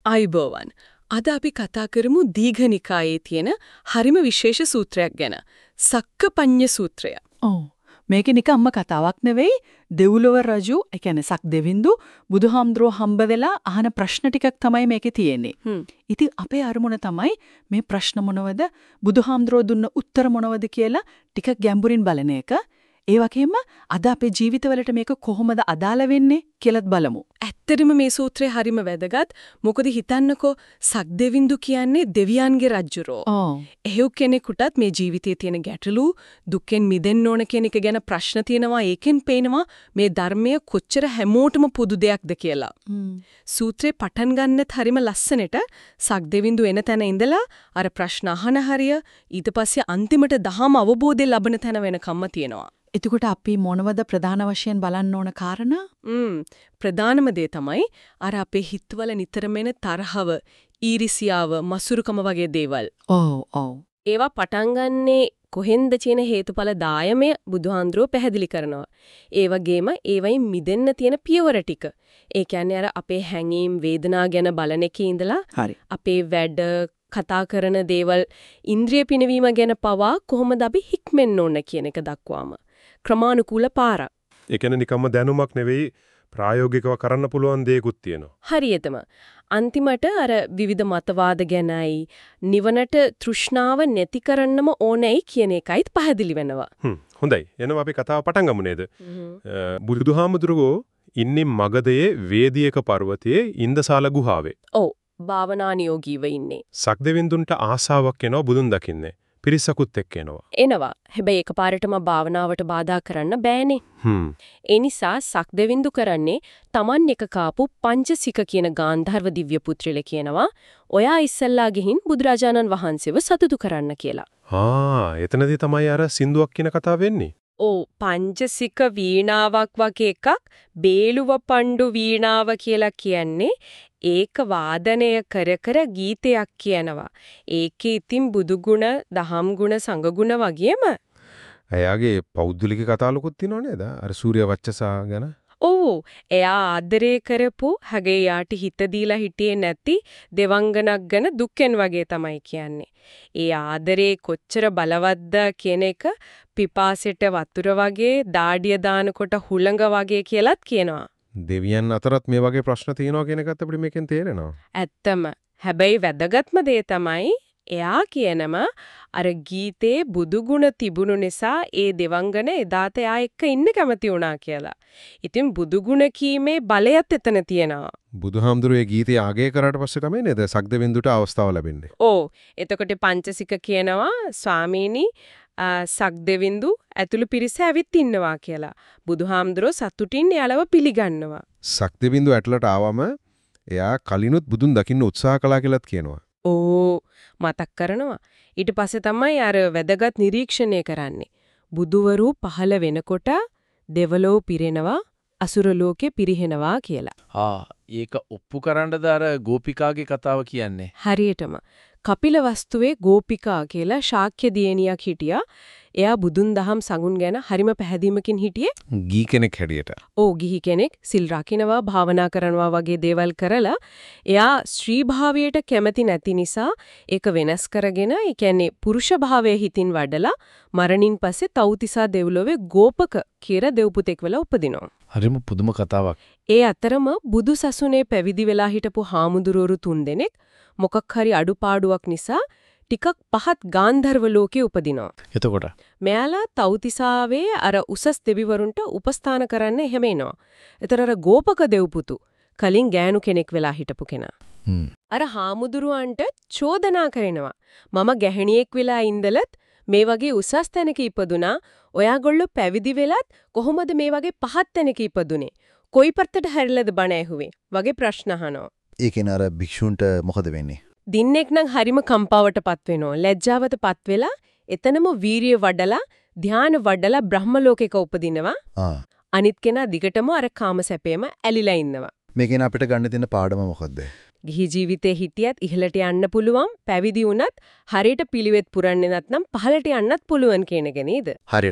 අයිබෝවන්. අද අපි කතා කරමු දීඝනිකායේ තියෙන හරිම විශේෂ සූත්‍රයක් ගැන. සක්කපඤ්ඤ සූත්‍රය. ඔව්. මේක නිකන් අම්ම කතාවක් නෙවෙයි. දෙව්ලොව රජු, ඒ කියන්නේ සක්දෙවිඳු බුදුහාමුදුරුවෝ හම්බ වෙලා අහන ප්‍රශ්න ටිකක් තමයි මේකේ තියෙන්නේ. ඉතින් අපේ අරමුණ තමයි මේ ප්‍රශ්න මොනවද, බුදුහාමුදුරුවෝ දුන්න උත්තර මොනවද කියලා ටිකක් ගැඹුරින් බලන එක. ඒ වගේම අද අපේ ජීවිතවලට මේක කොහොමද අදාළ වෙන්නේ කියලාත් බලමු. ඇත්තටම මේ සූත්‍රය හරිම වැදගත්. මොකද හිතන්නකෝ සක්දෙවිඳු කියන්නේ දෙවියන්ගේ රජුරෝ. එහෙව් කෙනෙකුටත් මේ ජීවිතයේ තියෙන ගැටලු, දුක්ෙන් මිදෙන්න ඕන කියන එක ගැන ප්‍රශ්න තියෙනවා. ඒකෙන් පේනවා මේ ධර්මය කොච්චර හැමෝටම පොදු දෙයක්ද කියලා. සූත්‍රේ පටන් ගන්නෙත් හරිම ලස්සනට සක්දෙවිඳු එන තැන ඉඳලා අර ප්‍රශ්න අහන හරිය ඊට පස්සේ අන්තිමට දහම අවබෝධය ලබන තැන වෙනකම්ම තියෙනවා. එතකොට අපි මොනවද ප්‍රධාන වශයෙන් බලන්න ඕන කාරණා? ප්‍රධානම දේ තමයි අර අපේ හිතවල නිතරම එන තරහව, ඊරිසියාව, මසුරුකම වගේ දේවල්. ඔව්. ඒවා පටන් ගන්නේ කොහෙන්ද කියන හේතුඵල දායමය බුදුහාඳුරෝ පැහැදිලි කරනවා. ඒ වගේම ඒවයින් මිදෙන්න තියෙන පියවර ටික. ඒ කියන්නේ අර අපේ හැඟීම්, වේදනා ගැන බලන එකේ ඉඳලා අපේ වැඩ කතා කරන දේවල්, ඉන්ද්‍රිය පිනවීම ගැන පවා කොහොමද අපි හික්මෙන්න ඕන කියන එක දක්වාම ක්‍රමානුකූල පාරක්. ඒ කියන්නේ නිකම්ම දැනුමක් නෙවෙයි, ප්‍රායෝගිකව කරන්න පුළුවන් දේකුත් තියෙනවා. හරියටම. අන්තිමට අර විවිධ මතවාද ගැනයි, නිවනට තෘෂ්ණාව නැති කරන්නම ඕනෑයි කියන එකයිත් පැහැදිලි වෙනවා. හොඳයි. එනවා අපි කතාව පටන් ගමු නේද? බුදුහාමුදුරුවෝ ඉන්නේ මගධයේ වේදියක පර්වතයේ ඉන්දසාල ගුහාවේ. ඔව්. භාවනානියෝගීව ඉන්නේ. සක්දෙවිඳුන්ට ආසාවක් එනවා බුදුන් දකින්නේ. පිරිසකුත් එක්ක එනවා. එනවා. හැබැයි එකපාරටම භාවනාවට බාධා කරන්න බෑනේ. ඒ නිසා සක්දෙවිඳු කරන්නේ Taman එක කාපු පංචසික කියන ගාන්ධර්ව දිව්‍ය පුත්‍රයල කියනවා. ඔයා ඉස්සල්ලා ගිහින් බුදුරජාණන් වහන්සේව සතුටු කරන්න කියලා. එතනදී තමයි අර සින්දුවක් කියන කතාව වෙන්නේ. ඕ පංචසික වීණාවක් වගේ එකක් බේලුව පණ්ඩු වීණාව කියලා කියන්නේ ඒක වාදනය කර කර ගීතයක් කියනවා. ඒකේ ඉතින් බුදුගුණ, දහම්ගුණ, සංඝගුණ වගේම එයාගේ පෞද්ගලික කතාලුකුත් තියෙනව නේද? අර සූර්ය වච්චසා ගැන. ඔව්. එයා ආදරය කරපු, හැගේ යාට හිත දීලා හිටියේ නැති දෙවංගනක් ගැන දුක්ෙන් වගේ තමයි කියන්නේ. ඒ ආදරේ කොච්චර බලවත්ද කියන එක පිපාසෙට වතුර වගේ, දාඩිය දානකොට හුළඟ වගේ කියලාත් කියනවා. දෙවියන් අතරත් මේ වගේ ප්‍රශ්න තියෙනවා කියන එකත් අපිට මේකෙන් තේරෙනවා. ඇත්තම. හැබැයි වැදගත්ම දේ තමයි එයා කියනම අර ගීතේ බුදුගුණ තිබුණු නිසා ඒ දෙවංගන එදාට එයා එක්ක ඉන්න කැමති වුණා කියලා. ඉතින් බුදුගුණ කීමේ බලයත් එතන තියෙනවා. බුදුහාමුදුරුවෝ ගීතය ආගේ කරාට පස්සේ තමයි නේද සක්දෙවිඳුට අවස්ථාව ලැබෙන්නේ. ඔව්. එතකොට පංචසික කියනවා ස්වාමීනි සක්දෙවිඳු ඇතුළු පිරිස ඇවිත් ඉන්නවා කියලා. බුදුහාමුදුරුවෝ සතුටින් යාලව පිළිගන්නවා. සක්දෙවිඳු ඇටලට ආවම එයා කලිනුත් බුදුන් දකින්න උත්සාහ කළා කියලාත් කියනවා. ඕ මතක් කරනවා. ඊට පස්සේ තමයි අර වැදගත් නිරීක්ෂණය කරන්නේ. බුදුවරු පහළ වෙනකොට දෙවලෝ පිරෙනවා, අසුර ලෝකේ පිරිහෙනවා කියලා. ඒක ඔප්පු කරන්නද අර ගෝපිකාගේ කතාව කියන්නේ? හරියටම. කපිලවස්තුවේ ගෝපිකා කියලා ශාක්‍ය දියණියක් හිටියා. එයා බුදුන් දහම් සඟුන් ගැන හරිම පැහැදීමකින් හිටියේ. ගී කෙනෙක් හැටියට. ගිහි කෙනෙක් සිල් රකින්නවා, භාවනා කරනවා වගේ දේවල් කරලා එයා ස්ත්‍රී භාවයට කැමති නැති නිසා ඒක වෙනස් කරගෙන, ඒ කියන්නේ පුරුෂ භාවයේ හිතින් වඩලා මරණින් පස්සේ තවුතිසා දෙව්ලොවේ ගෝපක කියලා දෙව්පුතෙක් වෙලා උපදිනවා. හරිම පුදුම කතාවක්. ඒ අතරම බුදු සසුනේ පැවිදි වෙලා හිටපු හාමුදුරුවරු 3 දෙනෙක් මොකක් හරි අඩුපාඩුවක් නිසා ටිකක් පහත් ගාන්ධර්ව ලෝකේ උපදිනවා. එතකොට මෙයාලා තවුතිසාවේ අර උසස් දෙවිවරුන්ට උපස්ථාන කරන්න එහෙම එනවා. ඒතර අර ගෝපක දෙව්පුතු කලින් ගෑනු කෙනෙක් වෙලා හිටපු කෙනා. අර හාමුදුරුවන්ට චෝදනා කරනවා. මම ගැහණියෙක් වෙලා ඉඳලත් මේ වගේ උසස් තැනක ඉපදුනා. ඔයාගොල්ලෝ පැවිදි වෙලත් කොහොමද මේ වගේ පහත් තැනක ඉපදුනේ? කොයි පැත්තට හැරිලාද බණ ඇහුවේ? වගේ ප්‍රශ්න අහනවා. ඒකේන අර භික්ෂුන්ට මොකද වෙන්නේ? දින්නෙක් නම් හරිම කම්පාවටපත් වෙනවා. ලැජ්ජාවටපත් වෙලා එතනම වීරිය වඩලා ධානය වඩලා බ්‍රහ්ම ලෝකෙක උපදිනවා. අනිත් කෙනා දිගටම අර කාම සැපේම ඇලිලා ඉන්නවා. මේකෙන් අපිට ගන්න තියෙන පාඩම මොකද්ද? ගිහි ජීවිතේ හිටියත් ඉහළට යන්න පුළුවන්, පැවිදි වුණත් හරියට පිළිවෙත් පුරන්නේ නැත්නම් පහළට යන්නත් පුළුවන් කියන එක නේද? හරියටම.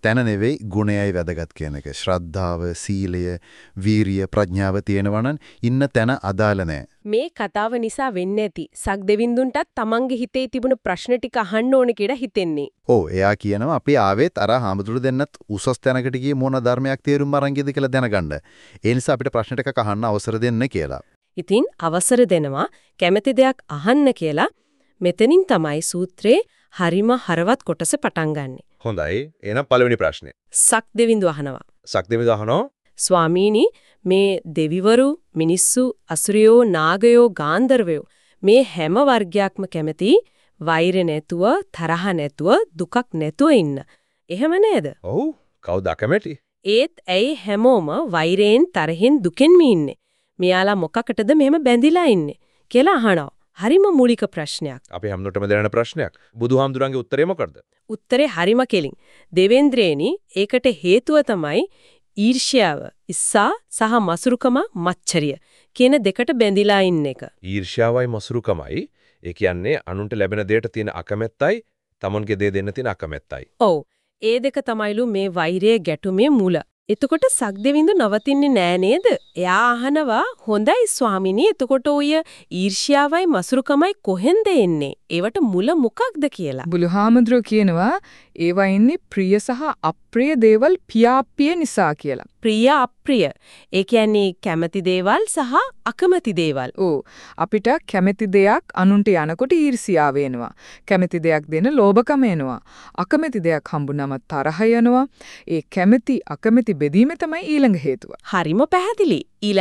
තැන නෙවෙයි ගුණයයි වැදගත් කියන එක. ශ්‍රද්ධාව, සීලය, වීරිය, ප්‍රඥාව තියෙනවා නම් ඉන්න තැන අදාළ නැහැ. මේ කතාව නිසා වෙන්නේ නැති සක්දෙවිඳුන්ටත් තමන්ගේ හිතේ තිබුණු ප්‍රශ්න ටික අහන්න ඕන කියලා හිතෙන්නේ. ඔව් එයා කියනවා අපි ආවෙත් අර හාමුදුරු දෙන්නත් උසස් තැනකට ගියේ මොන ධර්මයක් තේරුම් අරන් ගියද කියලා දැනගන්න. ඒ නිසා අපිට ප්‍රශ්න ටිකක් අහන්න අවසර දෙන්න කියලා. ඉතින් අවසර දෙනවා කැමැති දෙයක් අහන්න කියලා. මෙතනින් තමයි සූත්‍රයේ හරිම හරවත් කොටස පටන් ගන්නෙ. හොඳයි. එහෙනම් පළවෙනි ප්‍රශ්නේ. සක්දෙවිඳු අහනවා. සක්දෙවිඳු අහනවා ස්වාමීනි මේ දෙවිවරු මිනිස්සු අසුරයෝ නාගයෝ ගාන්ධර්වයෝ මේ හැම වර්ගයක්ම කැමති වෛර නැතුව තරහ නැතුව දුකක් නැතුව ඉන්න. එහෙම නේද? ඔව්. කවුද අකමැති? ඒත් ඇයි හැමෝම වෛරයෙන් තරහෙන් දුකෙන්ම ඉන්නේ? මෙයාලා මොකකටද මෙහෙම බැඳිලා ඉන්නේ කියලා අහනවා. හරිම මූලික ප්‍රශ්නයක්. අපි හැමෝටම දැනෙන ප්‍රශ්නයක්. බුදුහාමුදුරන්ගේ උත්තරේ මොකක්ද? උත්තරේ හරිම කෙලින්. දෙවේන්ද්‍රේනි ඒකට හේතුව තමයි ඊර්ෂ්‍යාව, ඉස්සා සහ මසුරුකම මච්චරිය කියන දෙකට බැඳිලා ඉන්න එක. ඊර්ෂ්‍යාවයි මසුරුකමයි. ඒ කියන්නේ අනුන්ට ලැබෙන දෙයට තියෙන අකමැත්තයි, තමන්ගේ දේ දෙන්න තියෙන අකමැත්තයි. ඔව්. ඒ දෙක තමයිලු මේ වෛරයේ ගැටුමේ මුල. එතකොට සක්දෙවිඳු නවතින්නේ නෑ නේද? එයා අහනවා හොඳයි ස්වාමිනී එතකොට ඔය ඊර්ෂ්‍යාවයි මසුරුකමයි කොහෙන්ද එන්නේ? ඒවට මුල මොකක්ද කියලා. බුදුහාමුදුරුවෝ කියනවා ඒවා ඉන්නේ ප්‍රිය සහ අප්‍රිය දේවල් පියාප්පිය නිසා කියලා. ප්‍රිය අප්‍රිය. ඒ කියන්නේ කැමති දේවල් සහ අකමැති දේවල්. ඔව්. අපිට කැමති දෙයක් අනුන්ට යනකොට ඊර්ෂියාව එනවා. කැමති දෙයක් දෙන ලෝභකම එනවා. අකමැති දෙයක් හම්බුනම තරහ යනවා. ඒ කැමති අකමැති බෙදීම තමයි ඊළඟ හේතුව. හරිම පැහැදිලි.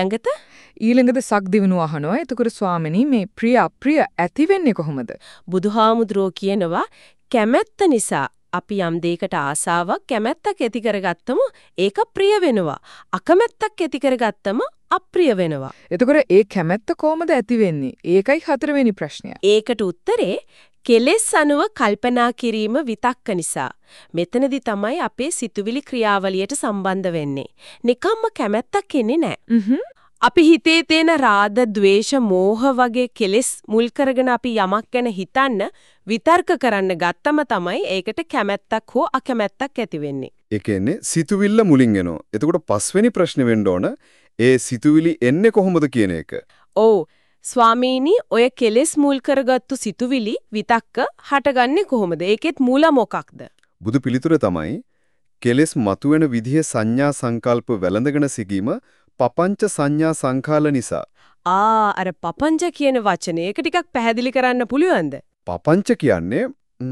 ඊළඟට සක්දිවිනු අහනවා. එතකොට ස්වාමිනී මේ ප්‍රිය අප්‍රිය ඇති වෙන්නේ කොහොමද? බුදුහාමුදුරෝ කියනවා කැමැත්ත නිසා අපි යම් දෙයකට ආසාවක් කැමැත්තක් ඇති කරගත්තම ඒක ප්‍රිය වෙනවා. අකමැත්තක් ඇති කරගත්තම අප්‍රිය වෙනවා. එතකොට ඒ කැමැත්ත කොහොමද ඇති වෙන්නේ? ඒකයි හතරවෙනි ප්‍රශ්නය. ඒකට උත්තරේ කෙලෙස් අනුව කල්පනා කිරීම විතක්ක නිසා. මෙතනදි තමයි අපේ සිතුවිලි ක්‍රියාවලියට සම්බන්ධ වෙන්නේ. නිකම්ම කැමැත්තක් එන්නේ නැහැ. අපි හිතේ තියෙන රාග, ద్వේෂ, මෝහ වගේ කෙලෙස් මුල් කරගෙන අපි යමක් ගැන හිතන්න විතර්ක කරන්න ගත්තම තමයි ඒකට කැමැත්තක් හෝ අකමැත්තක් ඇති වෙන්නේ. ඒ කියන්නේ සිතුවිල්ල මුලින් එනවා. එතකොට පස්වෙනි ප්‍රශ්නේ වෙන්න ඕන ඒ සිතුවිලි එන්නේ කොහොමද කියන එක. ඔව්. ස්වාමීනි ඔය කෙලෙස් මුල් කරගත්තු සිතුවිලි විතක්ක හටගන්නේ කොහොමද? ඒකෙත් මූල මොකක්ද? බුදු පිළිතුර තමයි කෙලෙස් මතුවෙන විදිහේ සංඥා සංකල්ප වැළඳගෙන සිටීම පපංච සංඥා සංඛාල නිසා. අර පපංච කියන වචනේ ඒක ටිකක් පැහැදිලි කරන්න පුළුවන්ද? පපංච කියන්නේ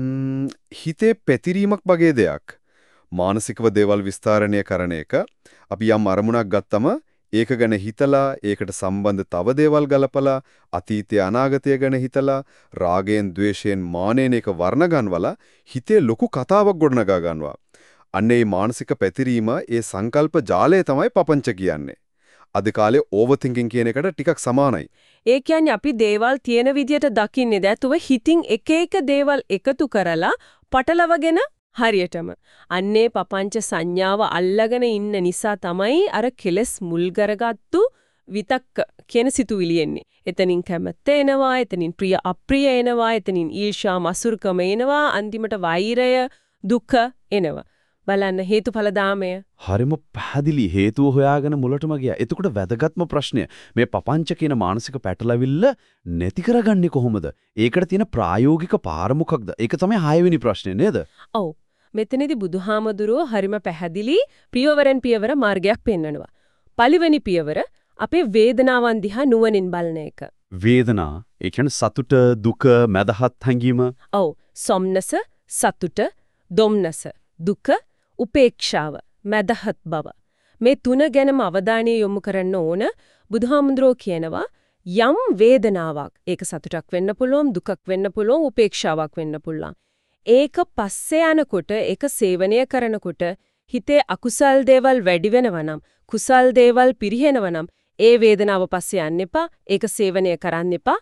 හිතේ පැතිරීමක් වගේ දෙයක්. මානසිකව දේවල් විස්තරණය කරන එක. අපි යම් අරමුණක් ගත්තම ඒක ගැන හිතලා ඒකට සම්බන්ධ තව දේවල් ගලපලා අතීතය අනාගතය ගැන හිතලා රාගයෙන් ద్వේෂයෙන් මානෙන් එක වර්ණ ගන්වලා හිතේ ලොකු කතාවක් ගොඩනගා ගන්නවා. අන්න ඒ මානසික පැතිරීම ඒ සංකල්ප ජාලය තමයි පපංච කියන්නේ. අද කාලේ ඕවර් තින්කින් කියන එකට ටිකක් සමානයි. ඒ කියන්නේ අපි දේවල් තියෙන විදියට දකින්නේ නැතුව හිතින් එක එක දේවල් එකතු කරලා පටලවගෙන හරියටම අන්නේ පපංච සංඥාව අල්ලගෙන ඉන්න නිසා තමයි අර කෙලස් මුල් කරගත්තු විතක්ක කියන සිතුවිලි එන්නේ. එතනින් කැමැත්ත එනවා, එතනින් ප්‍රිය අප්‍රිය එනවා, එතනින් ඊර්ෂ්‍යා මසුරුකම එනවා, අන්තිමට වෛරය දුක එනවා. බලන්න හේතුඵල දාමය. හරිම පැහැදිලි හේතුව හොයාගෙන මුලටම ගියා. එතකොට වැදගත්ම ප්‍රශ්නය මේ පපංච කියන මානසික පැටලවිල්ල නැති කරගන්නේ කොහොමද? ඒකට තියෙන ප්‍රායෝගික පාර මොකක්ද? ඒක තමයි 6 වෙනි ප්‍රශ්නේ නේද? ඔව්. මෙතනදී බුදුහාමුදුරුවෝ හරිම පැහැදිලි පියවරෙන් පියවර මාර්ගයක් පෙන්වනවා. පළවෙනි පියවර අපේ වේදනාවන් දිහා නුවණින් බලන එක. වේදනා ඒ කියන්නේ සතුට, දුක, මැදහත් හැඟීම. ඔව්. සොම්නස, සතුට, දොම්නස, දුක, උපේක්ෂාව, මැදහත් බව. මේ තුන ගැනම අවධානය යොමු කරන්න ඕන. බුදුහාමුදුරුවෝ කියනවා යම් වේදනාවක් ඒක සතුටක් වෙන්න පුළුවන්, දුකක් වෙන්න පුළුවන්, උපේක්ෂාවක් වෙන්න පුළුවන්. ඒක පස්සේ යනකොට ඒක සේවනය කරනකොට හිතේ අකුසල් දේවල් වැඩි වෙනවා නම්, කුසල් දේවල් පිරිහෙනවා නම් ඒ වේදනාව පස්සේ යන්න එපා. ඒක සේවනය කරන්න එපා.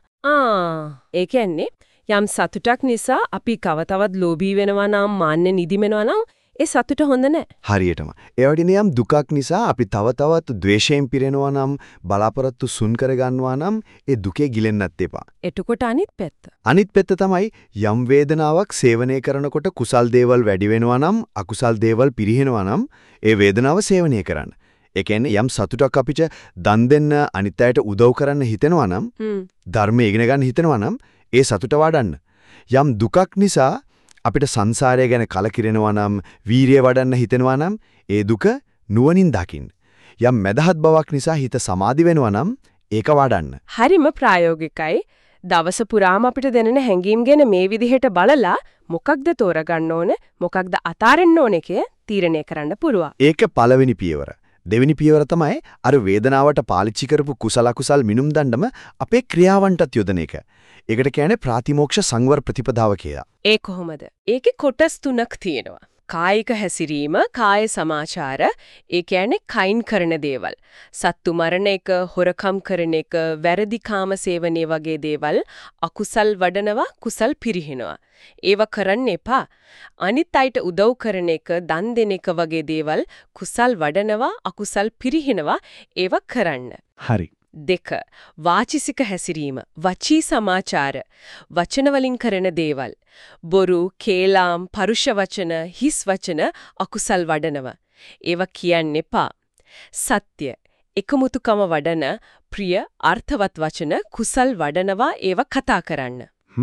ඒ කියන්නේ යම් සතුටක් නිසා අපි කවතවත් ලෝභී වෙනවා නම්, මාන්නේ නිදිමෙනවා නම් ඒ සතුට හොඳ නැහැ. හරියටම. ඒ වගේම යම් දුකක් නිසා අපි තව තවත් ද්වේෂයෙන් පිරෙනවා නම් බලාපොරොත්තු සුන් කරගන්නවා නම් ඒ දුකේ ගිලෙන්නත් එපා. එතකොට අනිත් පැත්ත. අනිත් පැත්ත තමයි යම් වේදනාවක් සේවනය කරනකොට කුසල් දේවල් වැඩි වෙනවා නම් අකුසල් දේවල් පිරිහෙනවා නම් ඒ වේදනාව සේවනය කරන්න. ඒ කියන්නේ යම් සතුටක් අපිට දන් දෙන්න අනිත් අයට උදව් කරන්න හිතෙනවා නම් ධර්මය ඉගෙන ගන්න හිතෙනවා නම් ඒ සතුට වඩන්න. යම් දුකක් නිසා අපිට සංසාරය ගැන කලකිරෙනවා නම් වීරිය වඩන්න හිතෙනවා නම් ඒ දුක නුවණින් දකින්න. යම් මදහත් බවක් නිසා හිත සමාධි වෙනවා නම් ඒක වඩන්න. හරිම ප්‍රායෝගිකයි. දවස පුරාම අපිට දැනෙන හැඟීම් ගැන මේ විදිහට බලලා මොකක්ද තෝරගන්න ඕන මොකක්ද අතාරින්න ඕන එකේ තීරණය කරන්න පුළුවන්. ඒක පළවෙනි පියවර. දෙවෙනි පියවර තමයි අර වේදනාවට පාලිච්චි කරපු කුසල අකුසල් මිනුම් දණ්ඩම අපේ ක්‍රියාවන්ටත් යොදන එක. ඒකට කියන්නේ ප්‍රාතිමෝක්ෂ සංවර ප්‍රතිපදාව කියලා. ඒ කොහොමද? ඒකේ කොටස් 3ක් තියෙනවා. කායික හැසිරීම, කාය සමාචාර, ඒ කියන්නේ කයින් කරන දේවල්. සත්තු මරණ එක, හොරකම් කරන එක, වැරදි කාම සේවනයේ වගේ දේවල් අකුසල් වඩනවා, කුසල් පිරිහිනවා. ඒව කරන්න එපා. අනිත් අයට උදව් කරන එක, දන් දෙන එක වගේ දේවල් කුසල් වඩනවා, අකුසල් පිරිහිනවා. ඒව කරන්න. හරි. 2. වාචිසික හැසිරීම, වචී සමාචාර, වචන වලින් කරන දේවල්. බොරු, කේලාම්, පරුෂ වචන, හිස් වචන අකුසල් වඩනවා. ඒව කියන්න එපා. සත්‍ය, එකමුතුකම වඩන ප්‍රිය අර්ථවත් වචන කුසල් වඩනවා. ඒව කතා කරන්න.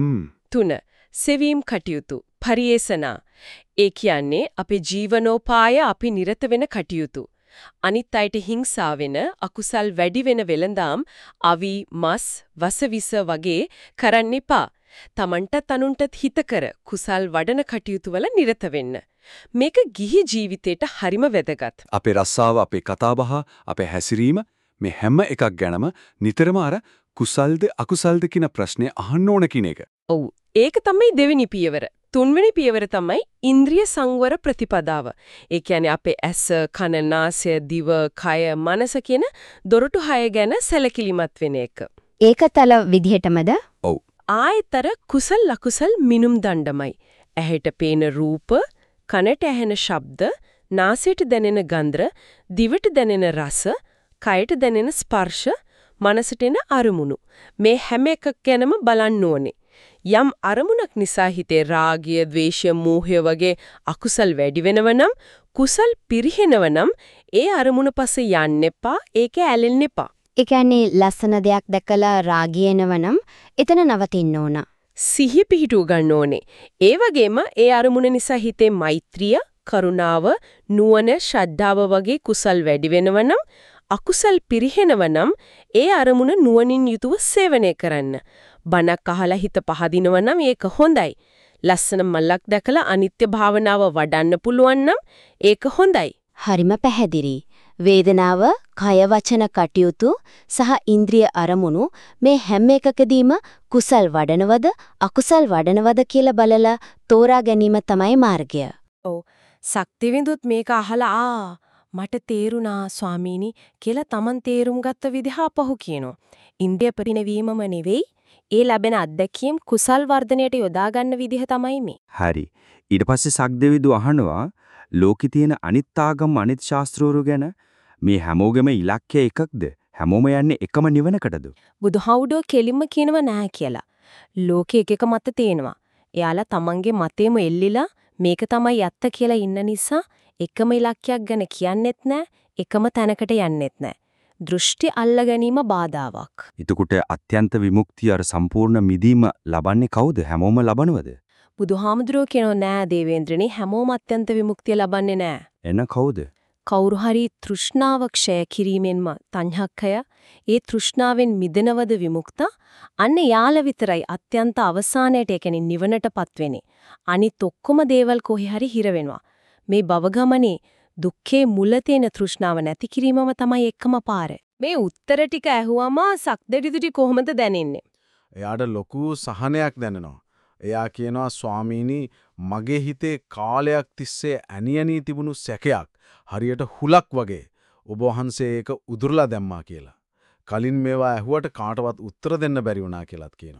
3. සෙවීම් කටයුතු, පරිේෂණා. ඒ කියන්නේ අපේ ජීවනෝපාය අපි නිරත වෙන කටයුතු. අනිත් අයට හිංසා වෙන අකුසල් වැඩි වෙන වෙලඳාම් අවි මස් වසවිස වගේ කරන්න එපා. තමන්ටත් අනුන්ටත් හිතකර කුසල් වඩන කටයුතු වල නිරත වෙන්න. මේක ගිහි ජීවිතේට හරිම වැදගත්. අපේ රස්සාව, අපේ කතාබහ, අපේ හැසිරීම මේ හැම එකක් ගැනම නිතරම අර කුසල්ද අකුසල්ද කියන ප්‍රශ්නේ අහන්න ඕන කියන එක. ඔව්. ඒක තමයි දෙවෙනි පියවර. තුන්වෙනි පියවර තමයි ඉන්ද්‍රිය සංවර ප්‍රතිපදාව. ඒ කියන්නේ අපේ ඇස, කන, නාසය, දිව, කය, මනස කියන දොරටු 6 ගැන සැලකිලිමත් වෙන එක. ඒකතල විදිහටමද? ඔව්. ආයතර කුසල් අකුසල් මිනුම් දණ්ඩමයි. ඇහැට පේන රූප, කනට ඇහෙන ශබ්ද, නාසයට දැනෙන ගන්ධ, දිවට දැනෙන රස, කයට දැනෙන ස්පර්ශ, මනසට එන අරමුණු. මේ හැම එකක් ගැනම බලන්න ඕනේ. යම් අරමුණක් නිසා හිතේ රාගය, ද්වේෂය, මෝහය වගේ අකුසල් වැඩි වෙනවනම් කුසල් පිරිහෙනවනම් ඒ අරමුණ පස්සේ යන්න එපා, ඒක ඇලෙන්න එපා. ඒ කියන්නේ ලස්සන දෙයක් දැකලා රාගය එනවනම් එතන නවතින්න ඕන. සිහිය පිහිටුව ගන්න ඕනේ. ඒ වගේම ඒ අරමුණ නිසා හිතේ මෛත්‍රිය, කරුණාව, නුවණ, ශ්‍රද්ධාව වගේ කුසල් වැඩි වෙනවනම් අකුසල් පිරිහෙනවනම් ඒ අරමුණ නුවණින් යුතුව සේවනය කරන්න. බණක් අහලා හිත පහදිනවා නම් ඒක හොඳයි. ලස්සන මලක් දැකලා අනිත්‍ය භාවනාව වඩන්න පුළුවන් නම් ඒක හොඳයි. හරිම පැහැදිලි. වේදනාව, කය වචන කටයුතු සහ ඉන්ද්‍රිය අරමුණු මේ හැම එකකදීම කුසල් වඩනවද අකුසල් වඩනවද කියලා බලලා තෝරා ගැනීම තමයි මාර්ගය. ඔව්. ශක්තිවිඳුත් මේක අහලා මට තේරුණා ස්වාමීනි කියලා Taman තේරුම් ගත්ත විදිහ අපහු කියනවා. ඉන්ද්‍රිය පරිණවීමම නෙවෙයි ඒ ලැබෙන අත්දැකීම් කුසල් වර්ධනයට යොදා ගන්න විදිහ තමයි මේ. හරි. ඊට පස්සේ සක්දෙවිදු අහනවා ලෝකේ තියෙන අනිත් ආගම් අනිත් ශාස්ත්‍රෝරු ගැන මේ හැමෝගෙම ඉලක්කය එකක්ද? හැමෝම යන්නේ එකම නිවනකටද? බුදුහවුඩෝ කෙලින්ම කියනව නෑ කියලා. ලෝකේ එක මත තේනවා. එයාලා තමන්ගේ මතේම එල්ලිලා මේක තමයි යත්ත කියලා ඉන්න නිසා එකම ඉලක්කයක් ගැන කියන්නෙත් නෑ, එකම තැනකට යන්නෙත් නෑ. දෘෂ්ටි අල්ල ගැනීම බාධාවක්. එතකොට අත්‍යන්ත විමුක්තිය අර සම්පූර්ණ මිදීම ලබන්නේ කවුද? හැමෝම ලබනවද? බුදුහාමුදුරුවෝ කියනෝ නෑ දේවේන්ද්‍රනි හැමෝම අත්‍යන්ත විමුක්තිය ලබන්නේ නෑ. එන කවුද? කවුරු හරි තෘෂ්ණාව ක්ෂය කිරීමෙන්ම තණ්හක්කය ඒ තෘෂ්ණාවෙන් මිදෙනවද විමුක්ත? අන්න යාල විතරයි අත්‍යන්ත අවසානයට ඒ කියන්නේ නිවනටපත් වෙන්නේ. අනිත් ඔක්කොම දේවල් කොහේ හරි හිර වෙනවා. මේ භවගමනේ දුක්ඛේ මුල තියෙන තෘෂ්ණාව නැති කිරීමම තමයි එකම පාර. මේ උත්තර ටික ඇහුවම සක්දෙවිදුටි කොහොමද දැනෙන්නේ? එයාට ලොකු සහනයක් දැනෙනවා. එයා කියනවා ස්වාමීනි මගේ හිතේ කාලයක් තිස්සේ ඇනියනී තිබුණු සැකයක් හරියට හුලක් වගේ ඔබ වහන්සේ ඒක උදුරලා දැම්මා කියලා. කලින් මේවා ඇහුවට කාටවත් උත්තර දෙන්න බැරි වුණා කියලාත් කියනවා.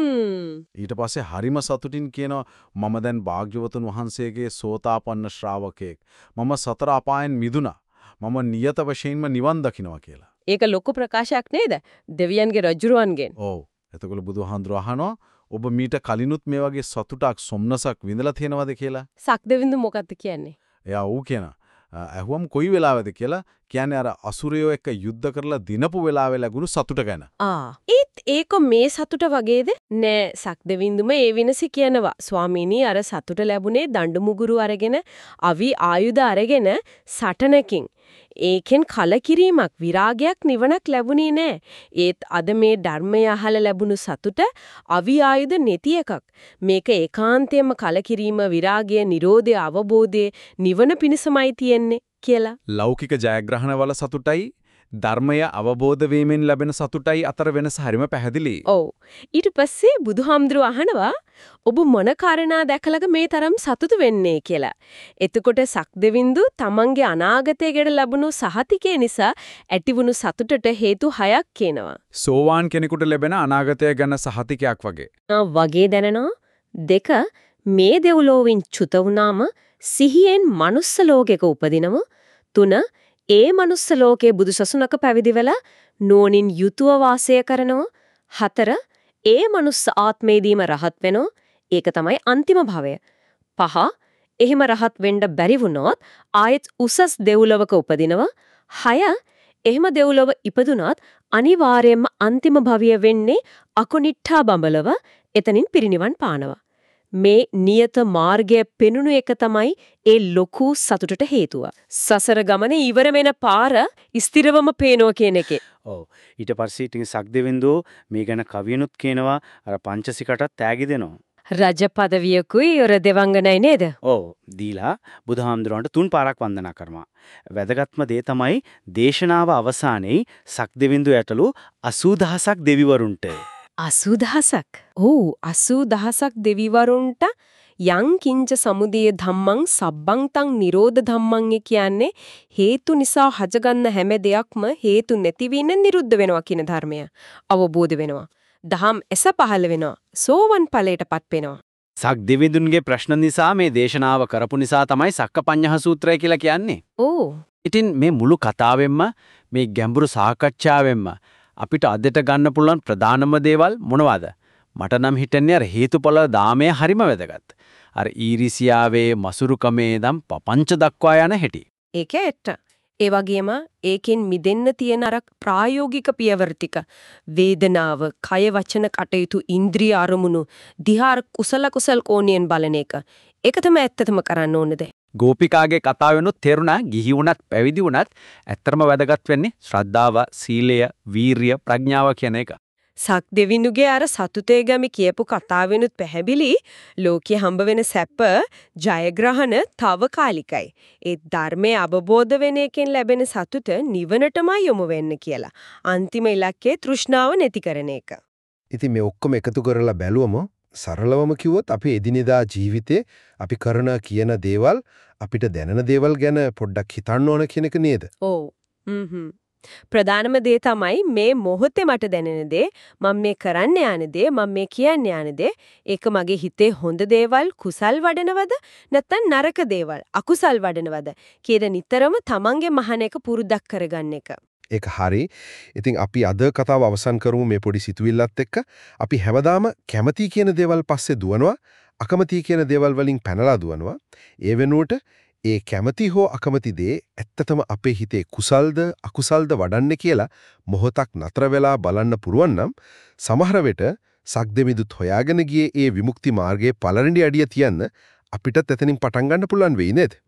ඊට පස්සේ හරිම සතුටින් කියනවා මම දැන් භාග්‍යවතුන් වහන්සේගේ සෝතාපන්න ශ්‍රාවකයෙක්. මම සතර අපායන් මිදුණා. මම නියත වශයෙන්ම නිවන් දකින්නවා කියලා. ඒක ලොකු ප්‍රකාශයක් නේද? දෙවියන්ගේ රජුරුවන්ගෙන්. ඔව්. එතකොට බුදුහාඳුර අහනවා ඔබ මීට කලිනුත් මේ වගේ සතුටක් සොම්නසක් විඳලා තියෙනවද කියලා? සක්දෙවිඳු මොකක්ද කියන්නේ? එයා ඌ කියනවා. ඇහුවම් කොයි වෙලාවද කියලා කියන්නේ අර අසුරයෝ එක්ක යුද්ධ කරලා දිනපු වෙලාවේ ලැබුණු සතුට ගැන. ඒක මේ සතුට වගේද? නෑ සක්දෙවිඳුම ඒ විනසි කියනවා. ස්වාමීනි අර සතුට ලැබුණේ දඬු මුගුරු අරගෙන අවි ආයුධ අරගෙන සටනකින්. ඒකෙන් කලකිරීමක් විරාගයක් නිවනක් ලැබුණේ නෑ. ඒත් අද මේ ධර්මය අහලා ලැබුණු සතුට අවි ආයුධ නැති එකක්. මේක ඒකාන්තයෙන්ම කලකිරීම විරාගය නිරෝධය අවබෝධය නිවන පිණිසමයි තියෙන්නේ කියලා. ලෞකික ජයග්‍රහණවල සතුටයි ධර්මය අවබෝධ වීමෙන් ලැබෙන සතුටයි අතර වෙනස හරිම පැහැදිලි. ඔව්. ඊට පස්සේ බුදුහාමුදුරුව අහනවා ඔබ මොන කාරණා දැකලාද මේ තරම් සතුටු වෙන්නේ කියලා. එතකොට සක්දෙවිඳු තමන්ගේ අනාගතය ගැන ලැබුණු සහතිකය නිසා ඇතිවුණු සතුටට හේතු 6ක් කියනවා. සෝවාන් කෙනෙකුට ලැබෙන අනාගතය ගැන සහතිකයක් වගේ. වගේ දැනනවා. 2 මේ දෙව්ලොවින් චුත වුණාම සිහියෙන් මනුස්ස ලෝකයක උපදිනව. 3 ඒ මනුස්ස ලෝකයේ බුදුසසුනක පැවිදි වෙලා නෝනින් යුතුව වාසය කරනවා. 4 ඒ මනුස්ස ආත්මේදීම රහත් වෙනවා. ඒක තමයි අන්තිම භවය. 5 එහෙම රහත් වෙන්න බැරි වුණොත් ආයෙත් උසස් දෙව්ලොවක උපදිනවා. 6 එහෙම දෙව්ලොව ඉපදුනත් අනිවාර්යයෙන්ම අන්තිම භවය වෙන්නේ අකුනිට්ඨා බඹලව එතනින් පිරිනිවන් පානවා. මේ නියත මාර්ගය පෙනුණු එක තමයි ඒ ලොකු සතුටට හේතුව. සසර ගමනේ ඉවර වෙන පාර ස්ථිරවම පේනවා කියන එකේ. ඔව්. ඊට පස්සේ ඉතින් සක්දෙවිඳු මේ ගැන කවියනුත් කියනවා අර පංචසිකටත් තෑගි දෙනවා. රජ පදවියකුයි ඔර දෙවංගනයි නේද? ඔව්. දීලා බුදුහාමුදුරන්ට 3 පාරක් වන්දනා කරනවා. වැදගත්ම දේ තමයි දේශනාව අවසානයේ සක්දෙවිඳු ඇතුළු 80000ක් දෙවිවරුන්ට 80000ක්. ඔව් 80000ක් දෙවිවරුන්ට යං කිංච සමුදය ධම්මං සබ්බං තං නිරෝධ ධම්මං කියන්නේ හේතු නිසා හජගන්න හැම දෙයක්ම හේතු නැති වෙන නිරුද්ධ වෙනවා කියන ධර්මය අවබෝධ වෙනවා. දහම් එස පහළ වෙනවා. සෝවන් ඵලයටපත් වෙනවා. සක්දෙවිඳුන්ගේ ප්‍රශ්න නිසා මේ දේශනාව කරපු නිසා තමයි සක්කපඤ්ඤහ සූත්‍රය කියලා කියන්නේ. ඕ. ඉතින් මේ මුළු කතාවෙන්ම මේ ගැඹුරු සාකච්ඡාවෙන්ම අපිට අදට ගන්න පුළුවන් ප්‍රධානම දේවල් මොනවද? මට නම් හිතන්නේ අර හේතුඵල දාමය හරිම වැදගත්. අර ඊරිසියාවේ මසුරුකමේ දම් පපංච දක්වා යන හැටි. ඒක ඇත්ත. ඒ වගේම ඒකෙන් මිදෙන්න තියෙන අර ප්‍රායෝගික පියවර ටික වේදනාව, කය වචන කටයුතු, ඉන්ද්‍රිය අරමුණු දිහා කුසල කෝණයෙන් බලන එක. ඒක තමයි ඇත්තටම කරන්න ඕනේ දේ. ගෝපිකාගේ කතාවෙනුත් තේරුණා ගිහි වුණත් පැවිදි වුණත් ඇත්තම වැදගත් වෙන්නේ ශ්‍රද්ධාව, සීලය, වීරිය, ප්‍රඥාව කියන එක. සක්දෙවිඳුගේ අර සතුටේ ගැමි කියපු කතාවෙනුත් පැහැදිලි ලෝකයේ හම්බ වෙන සැප ජයග්‍රහණ తాවකාලිකයි. ඒ ධර්මයේ අවබෝධ වෙන එකෙන් ලැබෙන සතුට නිවනටමයි යොමු වෙන්න කියලා. අන්තිම ඉලක්කය තෘෂ්ණාව නැති කරන එක. ඉතින් මේ ඔක්කොම එකතු කරලා බැලුවම සරලවම කිව්වොත් අපි එදිනෙදා ජීවිතේ අපි කරන කියන දේවල් අපිට දැනෙන දේවල් ගැන පොඩ්ඩක් හිතන්න ඕන කියන එක නේද? ඔව්. ප්‍රධානම දේ තමයි මේ මොහොතේ මට දැනෙන දේ, මම මේ කරන්න යන දේ, මම මේ කියන්න යන දේ, ඒක මගේ හිතේ හොඳ දේවල් කුසල් වඩනවද නැත්නම් නරක දේවල් අකුසල් වඩනවද කියලා නිතරම තමන්ගේ මහාන එක පුරුද්දක් කරගන්න එක. ඒක හරි. ඉතින් අපි අද කතාව අවසන් කරමු මේ පොඩි සිතුවිල්ලත් එක්ක. අපි හැමදාම කැමති කියන දේවල් පස්සේ දුවනවා, අකමැති කියන දේවල් වලින් පැනලා දුවනවා. ඒ වෙනුවට ඒ කැමති හෝ අකමැති දේ ඇත්තටම අපේ හිතේ කුසල්ද අකුසල්ද වඩන්නේ කියලා මොහොතක් නතර වෙලා බලන්න පුරුවන් නම් සමහර වෙට සක්දෙවිඳුත් හොයාගෙන ගියේ ඒ විමුක්ති මාර්ගයේ පළවෙනි අඩිය තියන්න අපිටත් එතනින් පටන් ගන්න පුළුවන් වෙයි නේද?